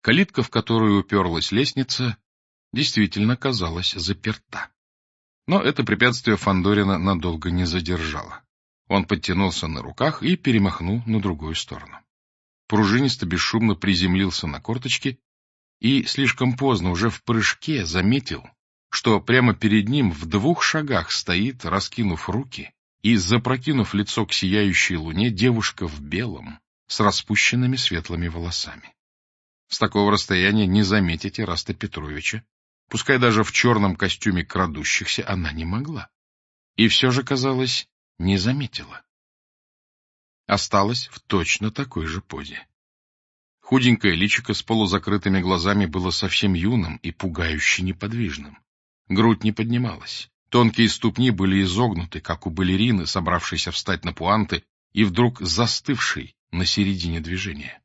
Калитка, в которую уперлась лестница, действительно казалась заперта. Но это препятствие Фандорина надолго не задержало. Он подтянулся на руках и перемахнул на другую сторону. Пружинисто бесшумно приземлился на корточки и слишком поздно, уже в прыжке, заметил, что прямо перед ним в 2 шагах стоит, раскинув руки и запрокинув лицо к сияющей луне, девушка в белом с распущенными светлыми волосами. С такого расстояния не заметить Ираста Петровича, пускай даже в черном костюме крадущихся, она не могла. И все же, казалось, не заметила. Осталась в точно такой же позе. Худенькое личико с полузакрытыми глазами было совсем юным и пугающе неподвижным. Грудь не поднималась. Тонкие ступни были изогнуты, как у балерины, собравшейся встать на пуанты, и вдруг застывшей на середине движения.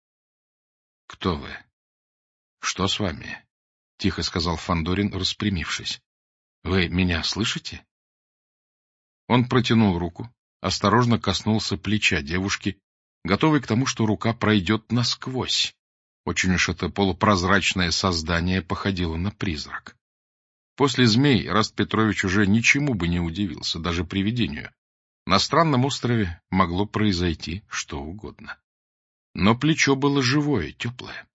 — Кто вы? Что с вами? — тихо сказал Фандорин, распрямившись. — Вы меня слышите? Он протянул руку, осторожно коснулся плеча девушки, готовый к тому, что рука пройдет насквозь. Очень уж это полупрозрачное создание походило на призрак. После змей Ираст Петрович уже ничему бы не удивился, даже привидению. На странном острове могло произойти что угодно. Но плечо было живое, теплое.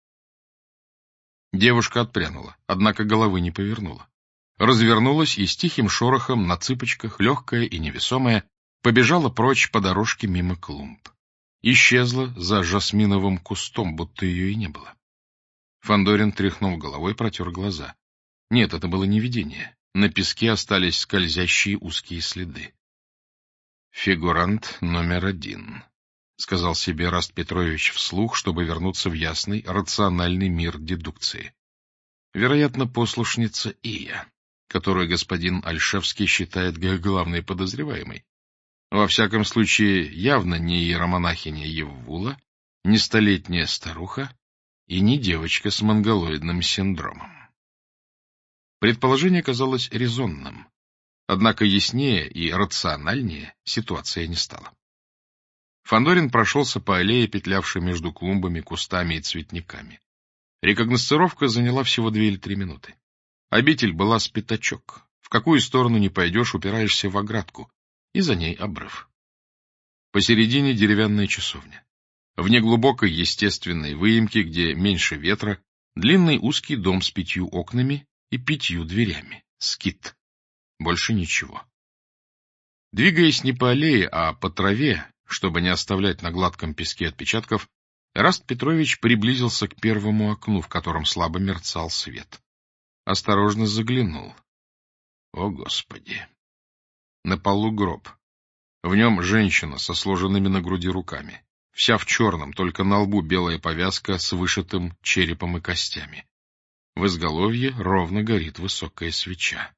Девушка отпрянула, однако головы не повернула. Развернулась и с тихим шорохом на цыпочках, легкая и невесомая, побежала прочь по дорожке мимо клумб. Исчезла за жасминовым кустом, будто ее и не было. Фандорин тряхнул головой, протер глаза. Нет, это было не видение. На песке остались скользящие узкие следы. «Фигурант номер 1», — сказал себе Ираст Петрович вслух, чтобы вернуться в ясный, рациональный мир дедукции. Вероятно, послушница Ия, которую господин Альшевский считает главной подозреваемой. Во всяком случае, явно не иеромонахиня Еввула, не столетняя старуха и не девочка с монголоидным синдромом. Предположение казалось резонным, однако яснее и рациональнее ситуация не стала. Фандорин прошелся по аллее, петлявшей между клумбами, кустами и цветниками. Рекогносцировка заняла всего 2 или 3 минуты. Обитель была с пятачок. В какую сторону ни пойдешь, упираешься в оградку, и за ней обрыв. Посередине деревянная часовня. В неглубокой естественной выемке, где меньше ветра, длинный узкий дом с 5 окнами и 5 дверями. Скит. Больше ничего. Двигаясь не по аллее, а по траве, чтобы не оставлять на гладком песке отпечатков, Ираст Петрович приблизился к первому окну, в котором слабо мерцал свет. Осторожно заглянул. О, Господи! На полу гроб. В нем женщина со сложенными на груди руками. Вся в черном, только на лбу белая повязка с вышитым черепом и костями. В изголовье ровно горит высокая свеча.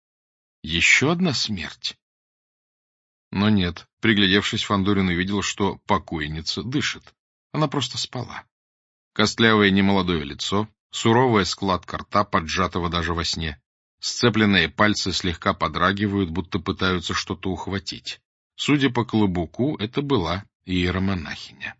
Еще одна смерть? Но нет. Приглядевшись, Фандорин увидел, что покойница дышит. Она просто спала. Костлявое немолодое лицо, суровая складка рта, поджатого даже во сне. Сцепленные пальцы слегка подрагивают, будто пытаются что-то ухватить. Судя по клобуку, это была иеромонахиня.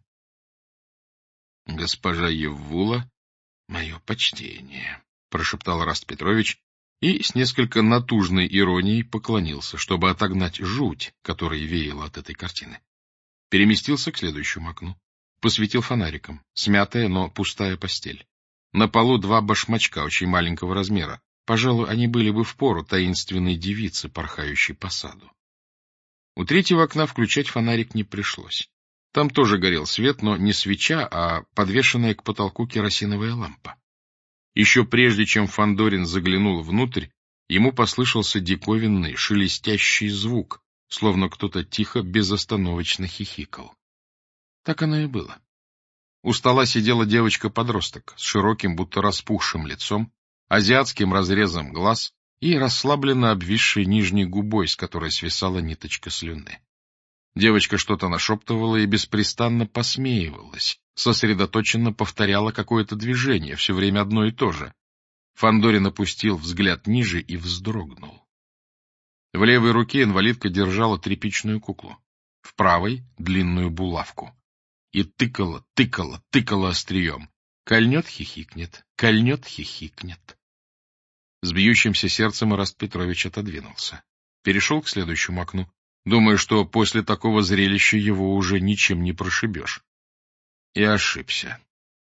— Госпожа Еввула, мое почтение, — прошептал Ираст Петрович и с несколько натужной иронией поклонился, чтобы отогнать жуть, которая веяла от этой картины. Переместился к следующему окну. Посветил фонариком. Смятая, но пустая постель. На полу 2 башмачка очень маленького размера. Пожалуй, они были бы впору таинственной девице, порхающей по саду. У 3-го окна включать фонарик не пришлось. Там тоже горел свет, но не свеча, а подвешенная к потолку керосиновая лампа. Еще прежде, чем Фандорин заглянул внутрь, ему послышался диковинный, шелестящий звук, словно кто-то тихо, безостановочно хихикал. Так оно и было. У стола сидела девочка-подросток с широким, будто распухшим лицом, азиатским разрезом глаз и расслабленно обвисшей нижней губой, с которой свисала ниточка слюны. Девочка что-то нашептывала и беспрестанно посмеивалась, сосредоточенно повторяла какое-то движение, все время одно и то же. Фандорин опустил взгляд ниже и вздрогнул. В левой руке инвалидка держала тряпичную куклу, в правой — длинную булавку. И тыкала острием. Кольнет — хихикнет, кольнет — хихикнет. С бьющимся сердцем Ираст Петрович отодвинулся. Перешел к следующему окну, думая, что после такого зрелища его уже ничем не прошибешь. И ошибся.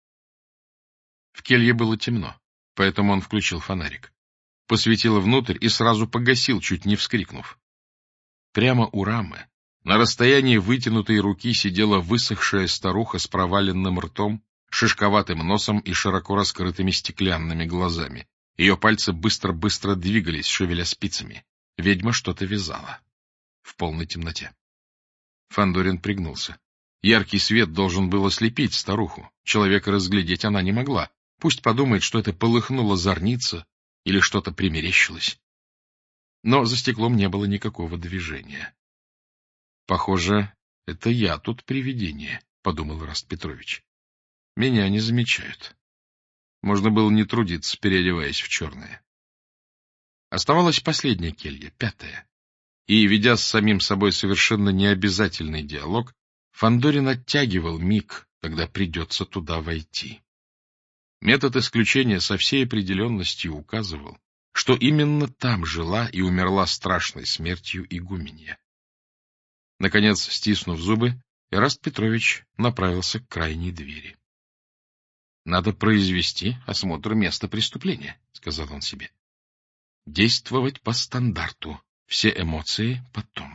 В келье было темно, поэтому он включил фонарик. Посветил внутрь и сразу погасил, чуть не вскрикнув. Прямо у рамы, на расстоянии вытянутой руки, сидела высохшая старуха с проваленным ртом, шишковатым носом и широко раскрытыми стеклянными глазами. Ее пальцы быстро-быстро двигались, шевеля спицами. Ведьма что-то вязала. В полной темноте. Фандорин пригнулся. Яркий свет должен был ослепить старуху. Человека разглядеть она не могла. Пусть подумает, что это полыхнула зорница или что-то примерещилось. Но за стеклом не было никакого движения. — Похоже, это я тут привидение, — подумал Ираст Петрович. — Меня не замечают. Можно было не трудиться, переодеваясь в черное. Оставалась последняя келья, 5-я. И, ведя с самим собой совершенно необязательный диалог, Фандорин оттягивал миг, когда придется туда войти. Метод исключения со всей определенностью указывал, что именно там жила и умерла страшной смертью игуменья. Наконец, стиснув зубы, Ираст Петрович направился к крайней двери. — Надо произвести осмотр места преступления, — сказал он себе. — Действовать по стандарту, все эмоции потом.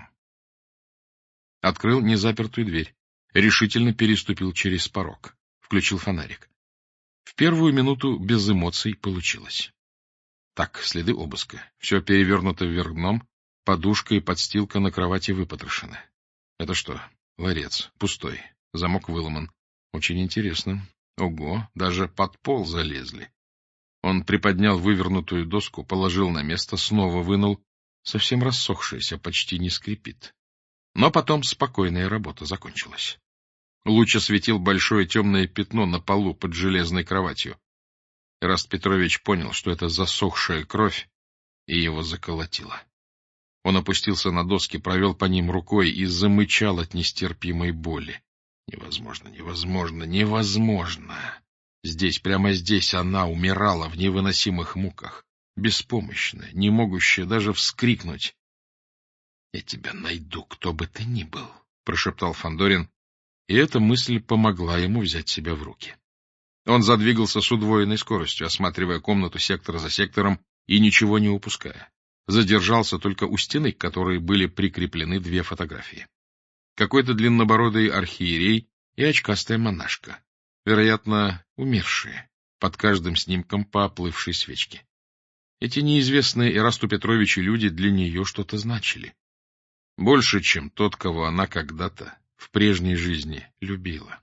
Открыл незапертую дверь, решительно переступил через порог, включил фонарик. В первую минуту без эмоций получилось. Так, следы обыска, все перевернуто вверх дном, подушка и подстилка на кровати выпотрошены. Это что, ларец, пустой, замок выломан. Очень интересно. Ого, даже под пол залезли. Он приподнял вывернутую доску, положил на место, снова вынул. Совсем рассохшаяся, почти не скрипит. Но потом спокойная работа закончилась. Луч осветил большое темное пятно на полу под железной кроватью. Ираст Петрович понял, что это засохшая кровь, и его заколотило. Он опустился на доски, провел по ним рукой и замычал от нестерпимой боли. Невозможно, невозможно, невозможно. Здесь, прямо здесь она умирала в невыносимых муках, беспомощная, не могущая даже вскрикнуть. — Я тебя найду, кто бы ты ни был, — прошептал Фандорин, и эта мысль помогла ему взять себя в руки. Он задвигался с удвоенной скоростью, осматривая комнату сектор за сектором и ничего не упуская. Задержался только у стены, к которой были прикреплены 2 фотографии. Какой-то длиннобородый архиерей и очкастая монашка, вероятно, умершие, под каждым снимком по оплывшей свечке. Эти неизвестные Ирасту Петровичу люди для нее что-то значили. Больше, чем тот, кого она когда-то в прежней жизни любила.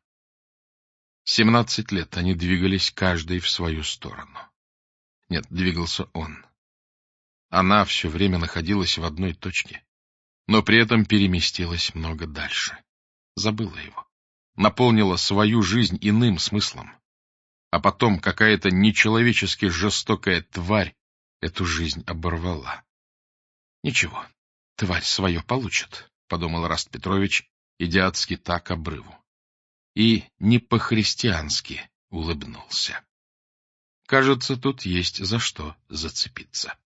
17 лет они двигались каждый в свою сторону. Нет, двигался он. Она все время находилась в одной точке, но при этом переместилась много дальше. Забыла его. Наполнила свою жизнь иным смыслом. А потом какая-то нечеловечески жестокая тварь эту жизнь оборвала. Ничего, тварь свое получит, — подумал Ираст Петрович, идя от скита к обрыву. И не по-христиански улыбнулся. Кажется, тут есть за что зацепиться.